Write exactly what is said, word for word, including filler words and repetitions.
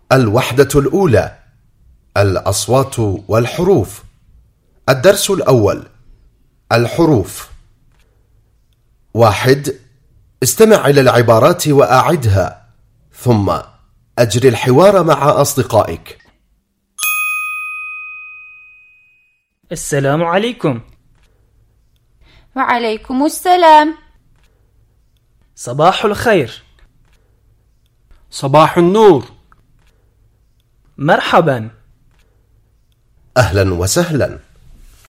الوحدة الأولى: الأصوات والحروف. الدرس الأول: الحروف. واحد. استمع إلى العبارات وأعدها، ثم أجري الحوار مع أصدقائك. السلام عليكم. وعليكم السلام. صباح الخير. صباح النور. مرحبا. أهلا وسهلا.